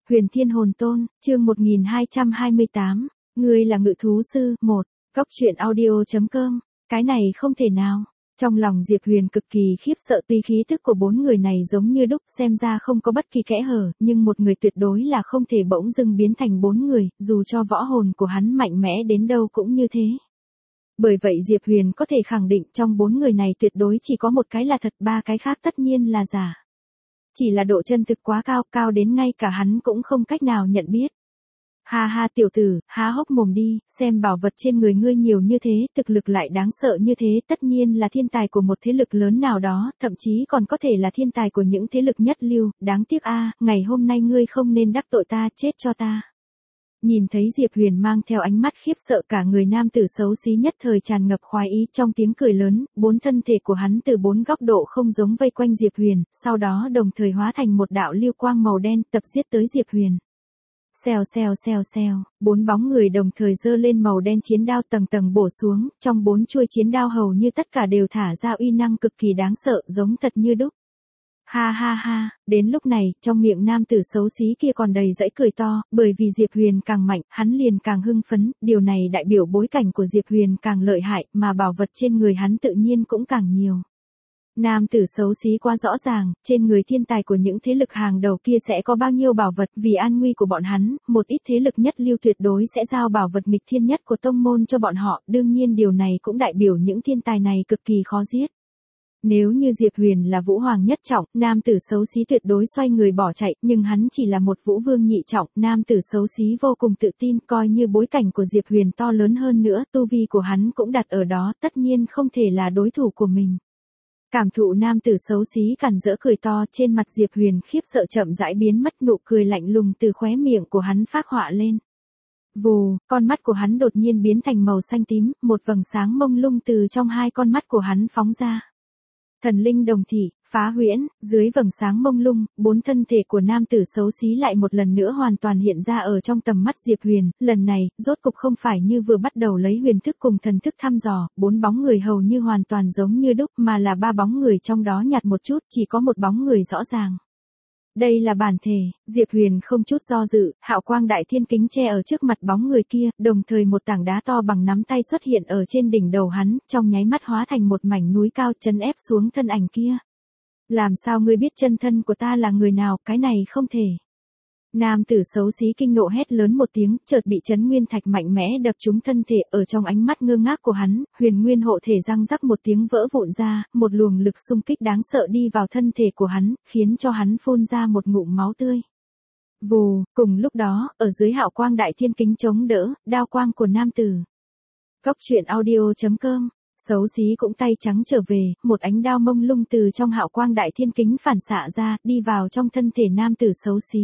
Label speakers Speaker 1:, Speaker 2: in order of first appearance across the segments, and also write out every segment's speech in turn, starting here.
Speaker 1: Huyền Thiên Hồn Tôn, chương 1228, ngươi là ngự thú sư, 1, Cốc truyện audio.com, cái này không thể nào. Trong lòng Diệp Huyền cực kỳ khiếp sợ, tuy khí tức của bốn người này giống như đúc, xem ra không có bất kỳ kẽ hở, nhưng một người tuyệt đối là không thể bỗng dưng biến thành bốn người, dù cho võ hồn của hắn mạnh mẽ đến đâu cũng như thế. Bởi vậy Diệp Huyền có thể khẳng định trong bốn người này tuyệt đối chỉ có một cái là thật, ba cái khác tất nhiên là giả. Chỉ là độ chân thực quá cao, cao đến ngay cả hắn cũng không cách nào nhận biết. Ha ha tiểu tử, há hốc mồm đi, xem bảo vật trên người ngươi nhiều như thế, thực lực lại đáng sợ như thế, tất nhiên là thiên tài của một thế lực lớn nào đó, thậm chí còn có thể là thiên tài của những thế lực nhất lưu, đáng tiếc a, ngày hôm nay ngươi không nên đắc tội ta, chết cho ta. Nhìn thấy Diệp Huyền mang theo ánh mắt khiếp sợ, cả người nam tử xấu xí nhất thời tràn ngập khoái ý, trong tiếng cười lớn, bốn thân thể của hắn từ bốn góc độ không giống vây quanh Diệp Huyền, sau đó đồng thời hóa thành một đạo lưu quang màu đen, tập giết tới Diệp Huyền. Xèo xèo xèo xèo, bốn bóng người đồng thời giơ lên màu đen chiến đao tầng tầng bổ xuống, trong bốn chuôi chiến đao hầu như tất cả đều thả ra uy năng cực kỳ đáng sợ, giống thật như đúc. Ha ha ha, đến lúc này, trong miệng nam tử xấu xí kia còn đầy dãy cười to, bởi vì Diệp Huyền càng mạnh, hắn liền càng hưng phấn, điều này đại biểu bối cảnh của Diệp Huyền càng lợi hại, mà bảo vật trên người hắn tự nhiên cũng càng nhiều. Nam tử xấu xí quá rõ ràng, trên người thiên tài của những thế lực hàng đầu kia sẽ có bao nhiêu bảo vật, vì an nguy của bọn hắn, một ít thế lực nhất lưu tuyệt đối sẽ giao bảo vật nghịch thiên nhất của tông môn cho bọn họ, đương nhiên điều này cũng đại biểu những thiên tài này cực kỳ khó giết. Nếu như Diệp Huyền là vũ hoàng nhất trọng, nam tử xấu xí tuyệt đối xoay người bỏ chạy, nhưng hắn chỉ là một vũ vương nhị trọng, nam tử xấu xí vô cùng tự tin, coi như bối cảnh của Diệp Huyền to lớn hơn nữa, tu vi của hắn cũng đặt ở đó, tất nhiên không thể là đối thủ của mình. Cảm thụ nam tử xấu xí càn rỡ cười to, trên mặt Diệp Huyền khiếp sợ chậm rãi biến mất, nụ cười lạnh lùng từ khóe miệng của hắn phác họa lên. Vù, con mắt của hắn đột nhiên biến thành màu xanh tím, một vầng sáng mông lung từ trong hai con mắt của hắn phóng ra. Thần linh đồng thị, phá huyễn, dưới vầng sáng mông lung, bốn thân thể của nam tử xấu xí lại một lần nữa hoàn toàn hiện ra ở trong tầm mắt Diệp Huyền, lần này, rốt cục không phải như vừa bắt đầu lấy huyền thức cùng thần thức thăm dò, bốn bóng người hầu như hoàn toàn giống như đúc, mà là ba bóng người trong đó nhạt một chút, chỉ có một bóng người rõ ràng. Đây là bản thể, Diệp Huyền không chút do dự, hạo quang đại thiên kính che ở trước mặt bóng người kia, đồng thời một tảng đá to bằng nắm tay xuất hiện ở trên đỉnh đầu hắn, trong nháy mắt hóa thành một mảnh núi cao trấn ép xuống thân ảnh kia. Làm sao ngươi biết chân thân của ta là người nào, cái này không thể. Nam tử xấu xí kinh nộ hét lớn một tiếng, chợt bị chấn nguyên thạch mạnh mẽ đập trúng thân thể, ở trong ánh mắt ngơ ngác của hắn, huyền nguyên hộ thể răng rắc một tiếng vỡ vụn ra, một luồng lực xung kích đáng sợ đi vào thân thể của hắn, khiến cho hắn phun ra một ngụm máu tươi. Vù, cùng lúc đó, ở dưới hạo quang đại thiên kính chống đỡ, đao quang của nam tử. Cốc truyện audio.com, xấu xí cũng tay trắng trở về, một ánh đao mông lung từ trong hạo quang đại thiên kính phản xạ ra, đi vào trong thân thể nam tử xấu xí.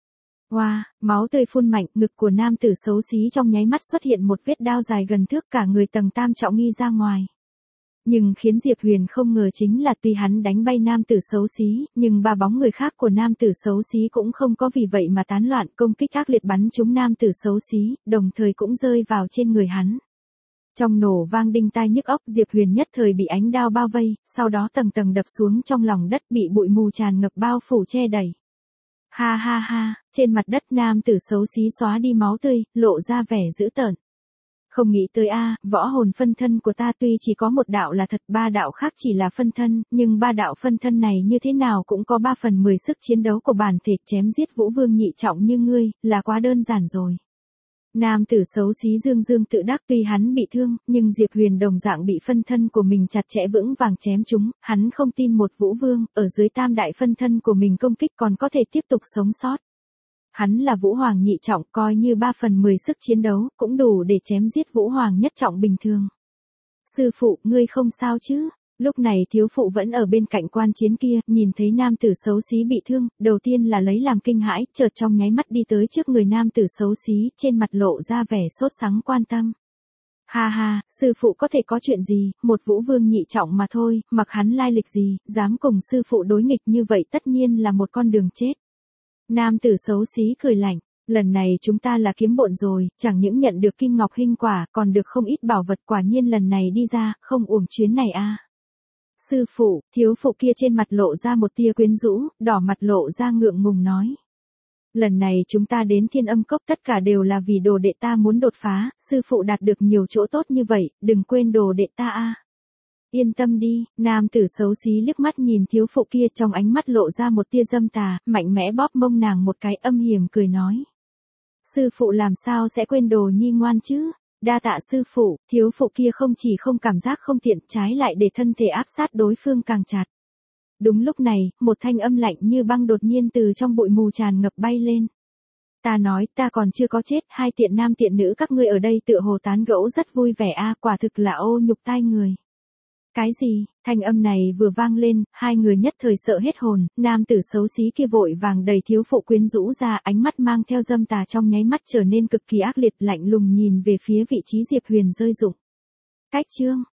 Speaker 1: Wow, máu tươi phun mạnh, ngực của nam tử xấu xí trong nháy mắt xuất hiện một vết đao dài gần thước, cả người tầng tam trọng nghi ra ngoài. Nhưng khiến Diệp Huyền không ngờ chính là tuy hắn đánh bay nam tử xấu xí, nhưng ba bóng người khác của nam tử xấu xí cũng không có vì vậy mà tán loạn, công kích ác liệt bắn trúng nam tử xấu xí, đồng thời cũng rơi vào trên người hắn. Trong nổ vang đinh tai nhức óc, Diệp Huyền nhất thời bị ánh đao bao vây, sau đó tầng tầng đập xuống trong lòng đất, bị bụi mù tràn ngập bao phủ che đẩy. Ha ha ha, trên mặt đất nam tử xấu xí xóa đi máu tươi, lộ ra vẻ dữ tợn. Không nghĩ tới a, võ hồn phân thân của ta tuy chỉ có một đạo là thật, ba đạo khác chỉ là phân thân, nhưng ba đạo phân thân này như thế nào cũng có 3/10 sức chiến đấu của bản thể, chém giết vũ vương nhị trọng như ngươi, là quá đơn giản rồi. Nam tử xấu xí dương dương tự đắc, tuy hắn bị thương, nhưng Diệp Huyền đồng dạng bị phân thân của mình chặt chẽ vững vàng chém trúng, hắn không tin một vũ vương, ở dưới tam đại phân thân của mình công kích còn có thể tiếp tục sống sót. Hắn là vũ hoàng nhị trọng, coi như 3/10 sức chiến đấu, cũng đủ để chém giết vũ hoàng nhất trọng bình thường. Sư phụ, ngươi không sao chứ? Lúc này thiếu phụ vẫn ở bên cạnh quan chiến kia, nhìn thấy nam tử xấu xí bị thương, đầu tiên là lấy làm kinh hãi, chợt trong nháy mắt đi tới trước người nam tử xấu xí, trên mặt lộ ra vẻ sốt sắng quan tâm. Ha ha, sư phụ có thể có chuyện gì, một vũ vương nhị trọng mà thôi, mặc hắn lai lịch gì, dám cùng sư phụ đối nghịch như vậy tất nhiên là một con đường chết. Nam tử xấu xí cười lạnh. Lần này chúng ta là kiếm bộn rồi, chẳng những nhận được kim ngọc hinh quả, còn được không ít bảo vật, quả nhiên lần này đi ra, không uổng chuyến này a. Sư phụ, thiếu phụ kia trên mặt lộ ra một tia quyến rũ, đỏ mặt lộ ra ngượng ngùng nói. Lần này chúng ta đến Thiên Âm Cốc tất cả đều là vì đồ đệ ta muốn đột phá, sư phụ đạt được nhiều chỗ tốt như vậy, đừng quên đồ đệ ta a. Yên tâm đi, nam tử xấu xí liếc mắt nhìn thiếu phụ kia, trong ánh mắt lộ ra một tia dâm tà, mạnh mẽ bóp mông nàng một cái, âm hiểm cười nói. Sư phụ làm sao sẽ quên đồ nhi ngoan chứ? Đa tạ sư phụ. Thiếu phụ kia không chỉ không cảm giác không tiện, trái lại để thân thể áp sát đối phương càng chặt. Đúng lúc này, một thanh âm lạnh như băng đột nhiên từ trong bụi mù tràn ngập bay lên. Ta nói, ta còn chưa có chết, hai tiện nam tiện nữ các ngươi ở đây tựa hồ tán gẫu rất vui vẻ a, quả thực là ô nhục tai người. Cái gì? Thanh âm này vừa vang lên, hai người nhất thời sợ hết hồn, nam tử xấu xí kia vội vàng đẩy thiếu phụ quyến rũ ra, ánh mắt mang theo dâm tà trong nháy mắt trở nên cực kỳ ác liệt, lạnh lùng nhìn về phía vị trí Diệp Huyền rơi rụng. Cách chương